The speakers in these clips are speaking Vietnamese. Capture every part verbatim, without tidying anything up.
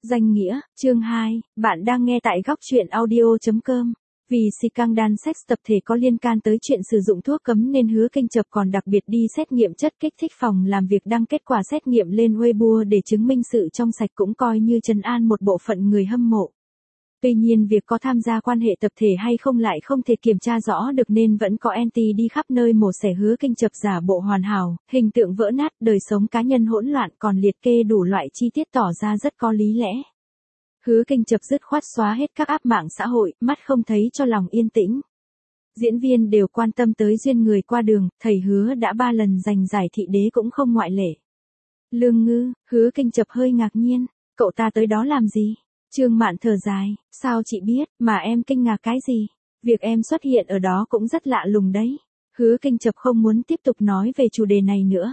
Danh nghĩa, chương hai, bạn đang nghe tại góc truyện audio chấm com. Vì scandal sex tập thể có liên can tới chuyện sử dụng thuốc cấm nên Hứa Kênh Chập còn đặc biệt đi xét nghiệm chất kích thích phòng làm việc đăng kết quả xét nghiệm lên Weibo để chứng minh sự trong sạch cũng coi như trấn an một bộ phận người hâm mộ. Tuy nhiên việc có tham gia quan hệ tập thể hay không lại không thể kiểm tra rõ được nên vẫn có anti đi khắp nơi mổ xẻ Hứa Kênh Chập giả bộ hoàn hảo, hình tượng vỡ nát, đời sống cá nhân hỗn loạn còn liệt kê đủ loại chi tiết tỏ ra rất có lý lẽ. Hứa Kênh Chập dứt khoát xóa hết các app mạng xã hội, mắt không thấy cho lòng yên tĩnh. Diễn viên đều quan tâm tới duyên người qua đường, thầy Hứa đã ba lần giành giải thị đế cũng không ngoại lệ. Lương Ngư, Hứa Kênh Chập hơi ngạc nhiên, cậu ta tới đó làm gì? Trương Mạn thở dài, sao chị biết, mà em kinh ngạc cái gì? Việc em xuất hiện ở đó cũng rất lạ lùng đấy. Hứa Kênh Chập không muốn tiếp tục nói về chủ đề này nữa.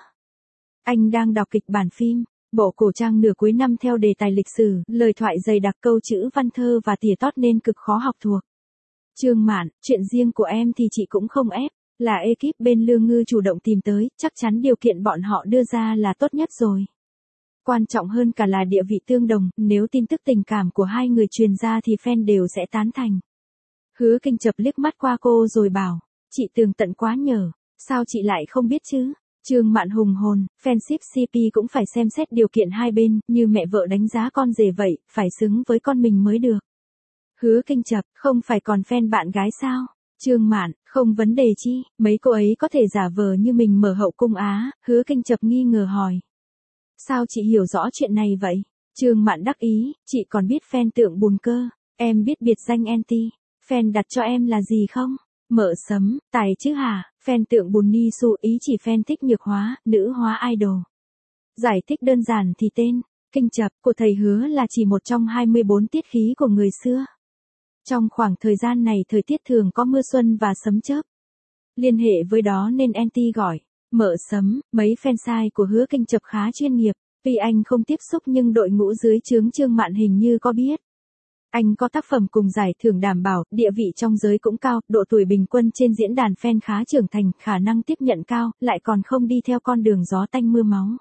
Anh đang đọc kịch bản phim, bộ cổ trang nửa cuối năm theo đề tài lịch sử, lời thoại dày đặc câu chữ văn thơ và tỉa tót nên cực khó học thuộc. Trương Mạn, chuyện riêng của em thì chị cũng không ép, là ekip bên Lương Ngư chủ động tìm tới, chắc chắn điều kiện bọn họ đưa ra là tốt nhất rồi. Quan trọng hơn cả là địa vị tương đồng, nếu tin tức tình cảm của hai người truyền ra thì fan đều sẽ tán thành. Hứa Kênh Chập liếc mắt qua cô rồi bảo, chị tường tận quá nhờ, sao chị lại không biết chứ? Trương Mạn hùng hồn, fanship xê pê cũng phải xem xét điều kiện hai bên, như mẹ vợ đánh giá con rể vậy, phải xứng với con mình mới được. Hứa Kênh Chập, không phải còn fan bạn gái sao? Trương Mạn, không vấn đề chi, mấy cô ấy có thể giả vờ như mình mở hậu cung á, Hứa Kênh Chập nghi ngờ hỏi. Sao chị hiểu rõ chuyện này vậy? Trương Mạn đắc ý, chị còn biết fan tượng bùn cơ, em biết biệt danh anti, fan đặt cho em là gì không? Mở sấm, tài chứ hả? Fan tượng bùn ni su ý chỉ fan thích nhược hóa, nữ hóa idol. Giải thích đơn giản thì tên, Kênh Chập của thầy Hứa là chỉ một trong hai mươi bốn tiết khí của người xưa. Trong khoảng thời gian này thời tiết thường có mưa xuân và sấm chớp. Liên hệ với đó nên anti gọi. Mở sấm, mấy fansite của Hứa Kênh Chập khá chuyên nghiệp, tuy anh không tiếp xúc nhưng đội ngũ dưới trướng Trương Mạn hình như có biết. Anh có tác phẩm cùng giải thưởng đảm bảo, địa vị trong giới cũng cao, độ tuổi bình quân trên diễn đàn fan khá trưởng thành, khả năng tiếp nhận cao, lại còn không đi theo con đường gió tanh mưa máu.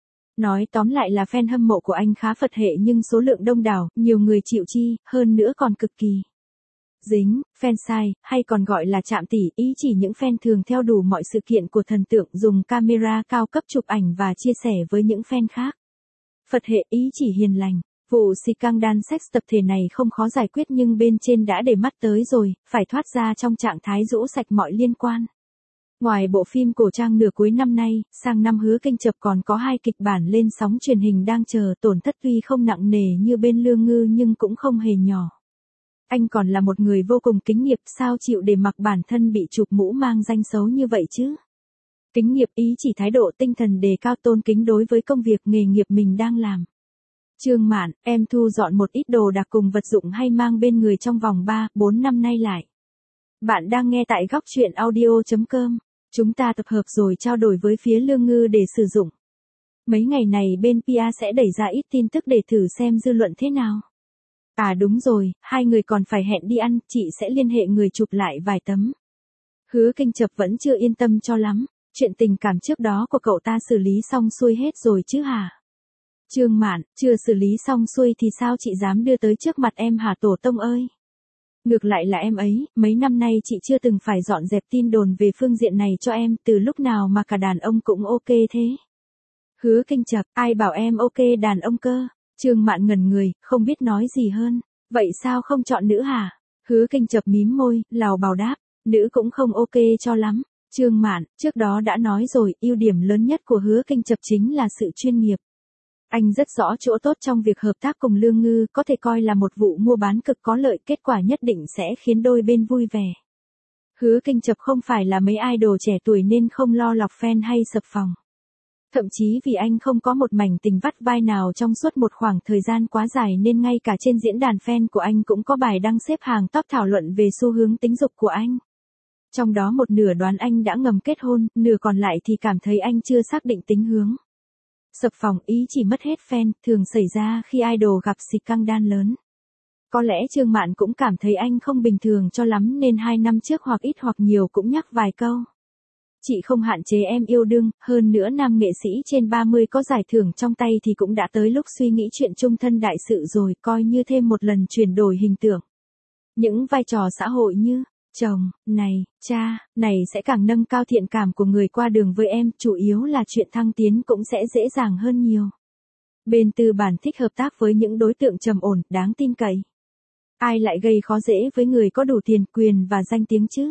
Nói tóm lại là fan hâm mộ của anh khá Phật hệ nhưng số lượng đông đảo, nhiều người chịu chi, hơn nữa còn cực kỳ dính, fansite, hay còn gọi là chạm tỉ, ý chỉ những fan thường theo đủ mọi sự kiện của thần tượng dùng camera cao cấp chụp ảnh và chia sẻ với những fan khác. Phật hệ ý chỉ hiền lành. Vụ scandal sex tập thể này không khó giải quyết nhưng bên trên đã để mắt tới rồi, phải thoát ra trong trạng thái rũ sạch mọi liên quan. Ngoài bộ phim cổ trang nửa cuối năm nay, sang năm Hứa Kênh Chập còn có hai kịch bản lên sóng truyền hình đang chờ, tổn thất tuy không nặng nề như bên Lương Ngư nhưng cũng không hề nhỏ. Anh còn là một người vô cùng kính nghiệp, sao chịu để mặc bản thân bị chụp mũ mang danh xấu như vậy chứ? Kính nghiệp ý chỉ thái độ tinh thần đề cao tôn kính đối với công việc nghề nghiệp mình đang làm. Trương Mạn, em thu dọn một ít đồ đạc cùng vật dụng hay mang bên người trong vòng ba, bốn năm nay lại. Bạn đang nghe tại góc truyện audio chấm com. Chúng ta tập hợp rồi trao đổi với phía Lương Ngư để sử dụng. Mấy ngày này bên pê e sẽ đẩy ra ít tin tức để thử xem dư luận thế nào. À đúng rồi, hai người còn phải hẹn đi ăn, chị sẽ liên hệ người chụp lại vài tấm. Hứa Kênh Chập vẫn chưa yên tâm cho lắm, chuyện tình cảm trước đó của cậu ta xử lý xong xuôi hết rồi chứ hả? Trương Mạn, chưa xử lý xong xuôi thì sao chị dám đưa tới trước mặt em hả tổ tông ơi? Ngược lại là em ấy, mấy năm nay chị chưa từng phải dọn dẹp tin đồn về phương diện này cho em, từ lúc nào mà cả đàn ông cũng ok thế? Hứa Kênh Chập, ai bảo em ok đàn ông cơ? Trương Mạn ngẩn người, không biết nói gì hơn, vậy sao không chọn nữ hả? Hứa Kênh Chập mím môi, lào bào đáp, nữ cũng không ok cho lắm. Trương Mạn, trước đó đã nói rồi, ưu điểm lớn nhất của Hứa Kênh Chập chính là sự chuyên nghiệp. Anh rất rõ chỗ tốt trong việc hợp tác cùng Lương Ngư, có thể coi là một vụ mua bán cực có lợi, kết quả nhất định sẽ khiến đôi bên vui vẻ. Hứa Kênh Chập không phải là mấy idol trẻ tuổi nên không lo lọc fan hay sập phòng. Thậm chí vì anh không có một mảnh tình vắt vai nào trong suốt một khoảng thời gian quá dài nên ngay cả trên diễn đàn fan của anh cũng có bài đăng xếp hàng top thảo luận về xu hướng tính dục của anh. Trong đó một nửa đoán anh đã ngầm kết hôn, nửa còn lại thì cảm thấy anh chưa xác định tính hướng. Sập phòng ý chỉ mất hết fan, thường xảy ra khi idol gặp scandal lớn. Có lẽ Trương Mạn cũng cảm thấy anh không bình thường cho lắm nên hai năm trước hoặc ít hoặc nhiều cũng nhắc vài câu. Chị không hạn chế em yêu đương, hơn nữa nam nghệ sĩ trên ba mươi có giải thưởng trong tay thì cũng đã tới lúc suy nghĩ chuyện chung thân đại sự rồi, coi như thêm một lần chuyển đổi hình tượng. Những vai trò xã hội như chồng, này, cha, này sẽ càng nâng cao thiện cảm của người qua đường với em, chủ yếu là chuyện thăng tiến cũng sẽ dễ dàng hơn nhiều. Bên tư bản thích hợp tác với những đối tượng trầm ổn, đáng tin cậy. Ai lại gây khó dễ với người có đủ tiền, quyền và danh tiếng chứ?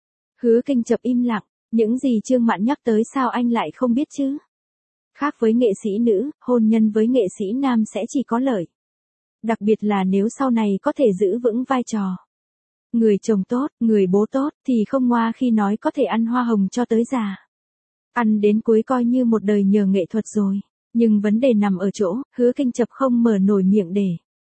Hứa Kinh chập im lặng, những gì Trương Mạn nhắc tới sao anh lại không biết chứ? Khác với nghệ sĩ nữ, hôn nhân với nghệ sĩ nam sẽ chỉ có lợi. Đặc biệt là nếu sau này có thể giữ vững vai trò người chồng tốt, người bố tốt, thì không ngoa khi nói có thể ăn hoa hồng cho tới già. Ăn đến cuối coi như một đời nhờ nghệ thuật rồi. Nhưng vấn đề nằm ở chỗ, Hứa Kinh chập không mở nổi miệng để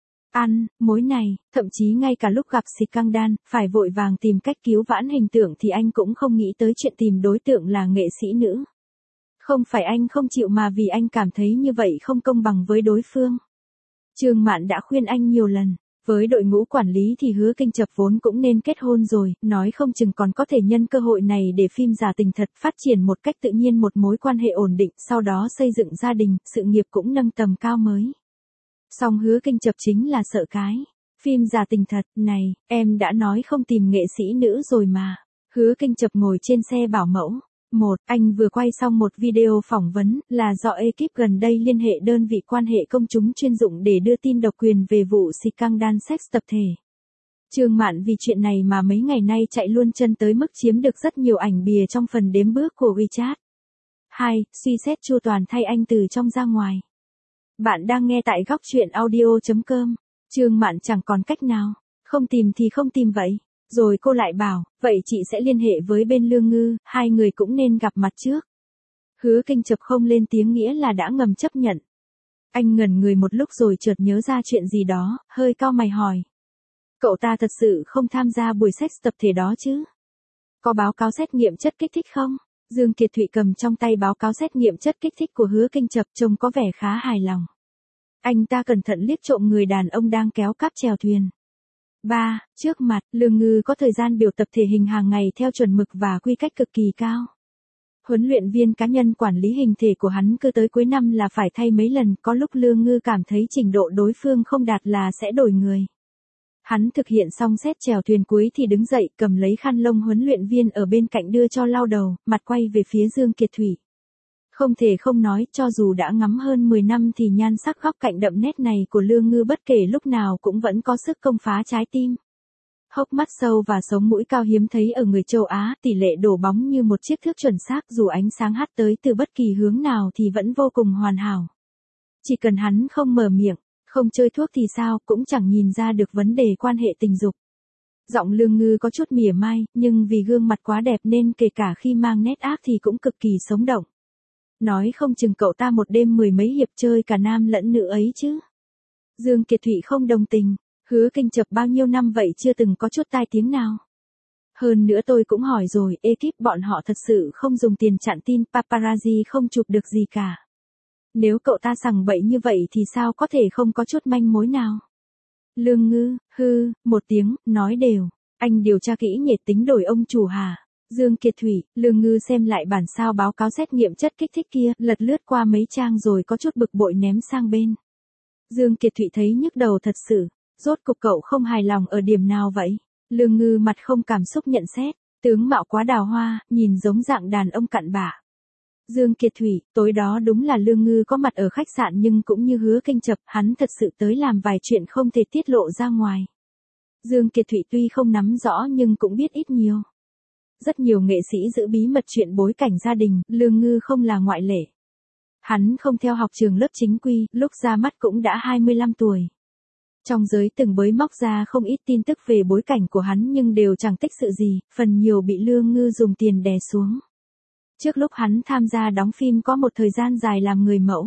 ăn mối này, thậm chí ngay cả lúc gặp scandal, phải vội vàng tìm cách cứu vãn hình tượng thì anh cũng không nghĩ tới chuyện tìm đối tượng là nghệ sĩ nữ. Không phải anh không chịu mà vì anh cảm thấy như vậy không công bằng với đối phương. Trương Mạn đã khuyên anh nhiều lần. Với đội ngũ quản lý thì Hứa Kinh chập vốn cũng nên kết hôn rồi, nói không chừng còn có thể nhân cơ hội này để phim giả tình thật phát triển một cách tự nhiên một mối quan hệ ổn định, sau đó xây dựng gia đình, sự nghiệp cũng nâng tầm cao mới. Song Hứa Kinh chập chính là sợ cái phim giả tình thật, này, em đã nói không tìm nghệ sĩ nữ rồi mà. Hứa Kinh chập ngồi trên xe bảo mẫu. Một, anh vừa quay xong một video phỏng vấn, là do ekip gần đây liên hệ đơn vị quan hệ công chúng chuyên dụng để đưa tin độc quyền về vụ scandal sex tập thể. Trương Mạn vì chuyện này mà mấy ngày nay chạy luôn chân tới mức chiếm được rất nhiều ảnh bìa trong phần đếm bước của WeChat. Hai, suy xét chu toàn thay anh từ trong ra ngoài. Bạn đang nghe tại góc truyện audio chấm com. Trương Mạn chẳng còn cách nào, không tìm thì không tìm vậy. Rồi cô lại bảo, vậy chị sẽ liên hệ với bên Lương Ngư, hai người cũng nên gặp mặt trước. Hứa Kinh chập không lên tiếng nghĩa là đã ngầm chấp nhận. Anh ngẩn người một lúc rồi chợt nhớ ra chuyện gì đó, hơi cau mày hỏi. Cậu ta thật sự không tham gia buổi sex tập thể đó chứ? Có báo cáo xét nghiệm chất kích thích không? Dương Kiệt Thụy cầm trong tay báo cáo xét nghiệm chất kích thích của Hứa Kinh chập trông có vẻ khá hài lòng. Anh ta cẩn thận liếc trộm người đàn ông đang kéo cáp chèo thuyền. ba. Trước mặt, Lương Ngư có thời gian biểu tập thể hình hàng ngày theo chuẩn mực và quy cách cực kỳ cao. Huấn luyện viên cá nhân quản lý hình thể của hắn cứ tới cuối năm là phải thay mấy lần, có lúc Lương Ngư cảm thấy trình độ đối phương không đạt là sẽ đổi người. Hắn thực hiện xong set chèo thuyền cuối thì đứng dậy, cầm lấy khăn lông huấn luyện viên ở bên cạnh đưa cho lau đầu, mặt quay về phía Dương Kiệt Thụy. Không thể không nói, cho dù đã ngắm hơn mười năm thì nhan sắc góc cạnh đậm nét này của Lương Ngư bất kể lúc nào cũng vẫn có sức công phá trái tim. Hốc mắt sâu và sống mũi cao hiếm thấy ở người châu Á, tỷ lệ đổ bóng như một chiếc thước chuẩn xác, dù ánh sáng hắt tới từ bất kỳ hướng nào thì vẫn vô cùng hoàn hảo. Chỉ cần hắn không mở miệng, không chơi thuốc thì sao, cũng chẳng nhìn ra được vấn đề quan hệ tình dục. Giọng Lương Ngư có chút mỉa mai, nhưng vì gương mặt quá đẹp nên kể cả khi mang nét ác thì cũng cực kỳ sống động. Nói không chừng cậu ta một đêm mười mấy hiệp chơi cả nam lẫn nữ ấy chứ. Dương Kiệt Thụy không đồng tình, Hứa Kinh chập bao nhiêu năm vậy chưa từng có chút tai tiếng nào. Hơn nữa tôi cũng hỏi rồi, ekip bọn họ thật sự không dùng tiền chặn tin, paparazzi không chụp được gì cả. Nếu cậu ta sằng bậy như vậy thì sao có thể không có chút manh mối nào. Lương Ngư, hư, một tiếng, nói đều, anh điều tra kỹ nhệt tính đổi ông chủ hả? Dương Kiệt Thụy, Lương Ngư xem lại bản sao báo cáo xét nghiệm chất kích thích kia, lật lướt qua mấy trang rồi có chút bực bội ném sang bên. Dương Kiệt Thụy thấy nhức đầu thật sự, rốt cục cậu không hài lòng ở điểm nào vậy? Lương Ngư mặt không cảm xúc nhận xét, tướng mạo quá đào hoa, nhìn giống dạng đàn ông cặn bã. Dương Kiệt Thụy, tối đó đúng là Lương Ngư có mặt ở khách sạn nhưng cũng như Hứa Kinh chập, hắn thật sự tới làm vài chuyện không thể tiết lộ ra ngoài. Dương Kiệt Thụy tuy không nắm rõ nhưng cũng biết ít nhiều. Rất nhiều nghệ sĩ giữ bí mật chuyện bối cảnh gia đình, Lương Ngư không là ngoại lệ. Hắn không theo học trường lớp chính quy, lúc ra mắt cũng đã hai mươi lăm tuổi. Trong giới từng bới móc ra không ít tin tức về bối cảnh của hắn nhưng đều chẳng tích sự gì, phần nhiều bị Lương Ngư dùng tiền đè xuống. Trước lúc hắn tham gia đóng phim có một thời gian dài làm người mẫu.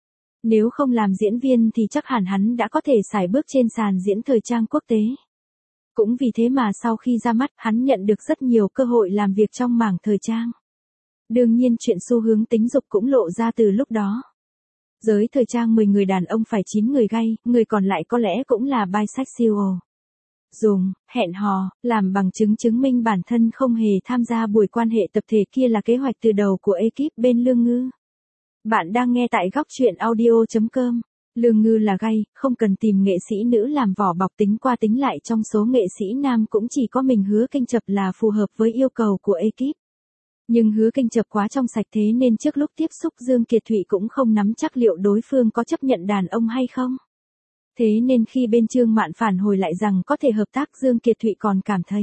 Nếu không làm diễn viên thì chắc hẳn hắn đã có thể sải bước trên sàn diễn thời trang quốc tế. Cũng vì thế mà sau khi ra mắt, hắn nhận được rất nhiều cơ hội làm việc trong mảng thời trang. Đương nhiên chuyện xu hướng tính dục cũng lộ ra từ lúc đó. Giới thời trang mười người đàn ông phải chín người gay, người còn lại có lẽ cũng là bisexual. dùng, hẹn hò, làm bằng chứng chứng minh bản thân không hề tham gia buổi quan hệ tập thể kia là kế hoạch từ đầu của ekip bên Lương Ngư. Bạn đang nghe tại góc truyện audio chấm com. Lương Ngư là gay, không cần tìm nghệ sĩ nữ làm vỏ bọc tính qua tính lại trong số nghệ sĩ nam cũng chỉ có mình Hứa Kênh Chập là phù hợp với yêu cầu của ekip. Nhưng Hứa Kênh Chập quá trong sạch thế nên trước lúc tiếp xúc Dương Kiệt Thụy cũng không nắm chắc liệu đối phương có chấp nhận đàn ông hay không. Thế nên khi bên Trương Mạn phản hồi lại rằng có thể hợp tác, Dương Kiệt Thụy còn cảm thấy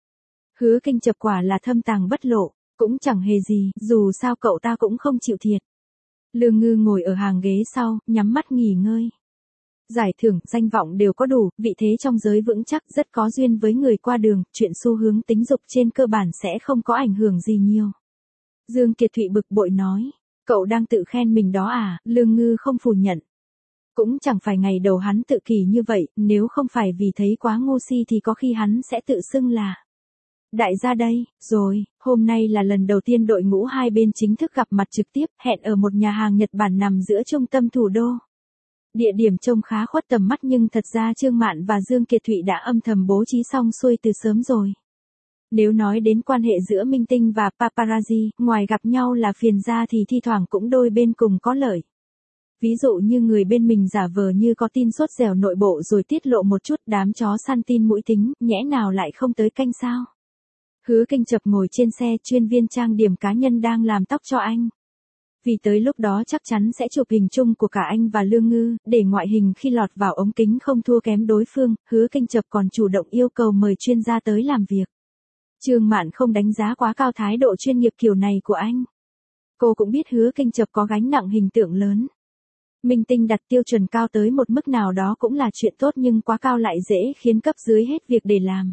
Hứa Kênh Chập quả là thâm tàng bất lộ, cũng chẳng hề gì, dù sao cậu ta cũng không chịu thiệt. Lương Ngư ngồi ở hàng ghế sau, nhắm mắt nghỉ ngơi. Giải thưởng, danh vọng đều có đủ, vị thế trong giới vững chắc, rất có duyên với người qua đường, chuyện xu hướng tính dục trên cơ bản sẽ không có ảnh hưởng gì nhiều. Dương Kiệt Thụy bực bội nói, cậu đang tự khen mình đó à? Lương Ngư không phủ nhận. Cũng chẳng phải ngày đầu hắn tự kỷ như vậy, nếu không phải vì thấy quá ngu si thì có khi hắn sẽ tự xưng là đại gia đây. Rồi, hôm nay là lần đầu tiên đội ngũ hai bên chính thức gặp mặt trực tiếp, hẹn ở một nhà hàng Nhật Bản nằm giữa trung tâm thủ đô. Địa điểm trông khá khuất tầm mắt nhưng thật ra Trương Mạn và Dương Kiệt Thụy đã âm thầm bố trí xong xuôi từ sớm rồi. Nếu nói đến quan hệ giữa minh tinh và paparazzi, ngoài gặp nhau là phiền ra thì thi thoảng cũng đôi bên cùng có lợi. Ví dụ như người bên mình giả vờ như có tin sốt dẻo nội bộ rồi tiết lộ một chút, đám chó săn tin mũi tính, nhẽ nào lại không tới canh sao. Hứa Kênh Chập ngồi trên xe, chuyên viên trang điểm cá nhân đang làm tóc cho anh. Vì tới lúc đó chắc chắn sẽ chụp hình chung của cả anh và Lương Ngư, để ngoại hình khi lọt vào ống kính không thua kém đối phương, Hứa Kênh Chập còn chủ động yêu cầu mời chuyên gia tới làm việc. Trương Mạn không đánh giá quá cao thái độ chuyên nghiệp kiểu này của anh. Cô cũng biết Hứa Kênh Chập có gánh nặng hình tượng lớn. Minh tinh đặt tiêu chuẩn cao tới một mức nào đó cũng là chuyện tốt nhưng quá cao lại dễ khiến cấp dưới hết việc để làm.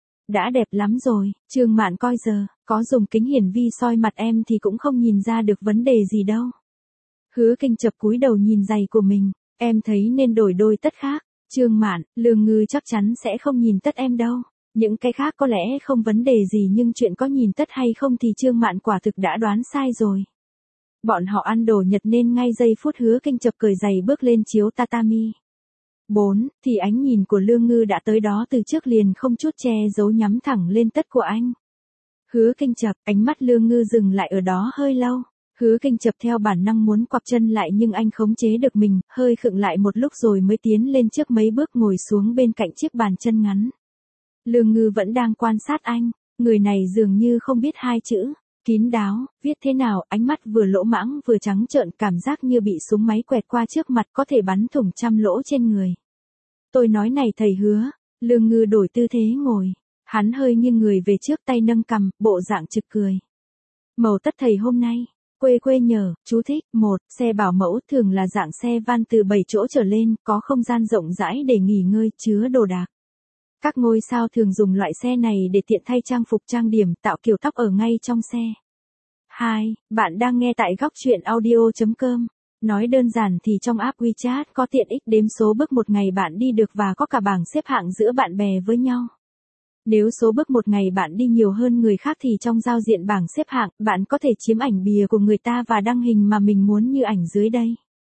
Đã đẹp lắm rồi, Trương Mạn coi giờ, có dùng kính hiển vi soi mặt em thì cũng không nhìn ra được vấn đề gì đâu. Hứa Kênh Chập cúi đầu nhìn giày của mình, em thấy nên đổi đôi tất khác. Trương Mạn, Lương Ngư chắc chắn sẽ không nhìn tất em đâu. Những cái khác có lẽ không vấn đề gì nhưng chuyện có nhìn tất hay không thì Trương Mạn quả thực đã đoán sai rồi. Bọn họ ăn đồ Nhật nên ngay giây phút Hứa Kênh Chập cởi giày bước lên chiếu tatami. bốn. Thì ánh nhìn của Lương Ngư đã tới đó từ trước liền không chút che giấu nhắm thẳng lên tất của anh. Hứa Kênh Chập, ánh mắt Lương Ngư dừng lại ở đó hơi lâu. Hứa Kênh Chập theo bản năng muốn quặp chân lại nhưng anh khống chế được mình, hơi khựng lại một lúc rồi mới tiến lên trước mấy bước ngồi xuống bên cạnh chiếc bàn chân ngắn. Lương Ngư vẫn đang quan sát anh, người này dường như không biết hai chữ. Kín đáo, viết thế nào, ánh mắt vừa lỗ mãng vừa trắng trợn, cảm giác như bị súng máy quẹt qua trước mặt có thể bắn thủng trăm lỗ trên người. Tôi nói này thầy Hứa, Lương Ngư đổi tư thế ngồi, hắn hơi nghiêng người về trước, tay nâng cằm, bộ dạng trực cười. Màu tất thầy hôm nay, quê quê nhờ, chú thích, một, xe bảo mẫu thường là dạng xe van từ bảy chỗ trở lên, có không gian rộng rãi để nghỉ ngơi, chứa đồ đạc. Các ngôi sao thường dùng loại xe này để tiện thay trang phục trang điểm, tạo kiểu tóc ở ngay trong xe. hai. Bạn đang nghe tại góc truyện audio chấm com. Nói đơn giản thì trong app WeChat có tiện ích đếm số bước một ngày bạn đi được và có cả bảng xếp hạng giữa bạn bè với nhau. Nếu số bước một ngày bạn đi nhiều hơn người khác thì trong giao diện bảng xếp hạng, bạn có thể chiếm ảnh bìa của người ta và đăng hình mà mình muốn như ảnh dưới đây.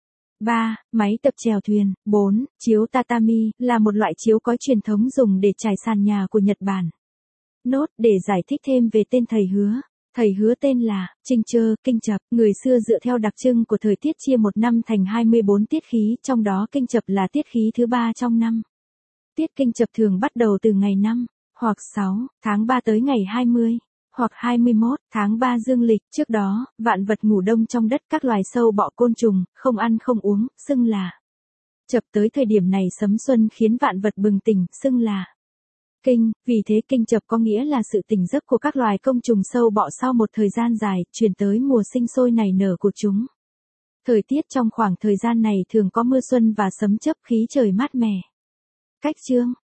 ba. Máy tập chèo thuyền. bốn. Chiếu tatami, là một loại chiếu cói truyền thống dùng để trải sàn nhà của Nhật Bản. Nốt, để giải thích thêm về tên thầy Hứa. Thầy Hứa tên là Trinh Chơ Kênh Chập, người xưa dựa theo đặc trưng của thời tiết chia một năm thành hai mươi bốn tiết khí, trong đó Kênh Chập là tiết khí thứ ba trong năm. Tiết Kênh Chập thường bắt đầu từ ngày năm, hoặc sáu, tháng ba tới ngày hai mươi, hoặc hai mươi mốt, tháng ba dương lịch. Trước đó, vạn vật ngủ đông trong đất, các loài sâu bọ côn trùng, không ăn không uống, xưng là Chập. Tới thời điểm này sấm xuân khiến vạn vật bừng tỉnh, xưng là Kinh, vì thế Kinh Chập có nghĩa là sự tỉnh giấc của các loài côn trùng sâu bọ sau một thời gian dài, chuyển tới mùa sinh sôi nảy nở của chúng. Thời tiết trong khoảng thời gian này thường có mưa xuân và sấm chớp, khí trời mát mẻ. Cách chương,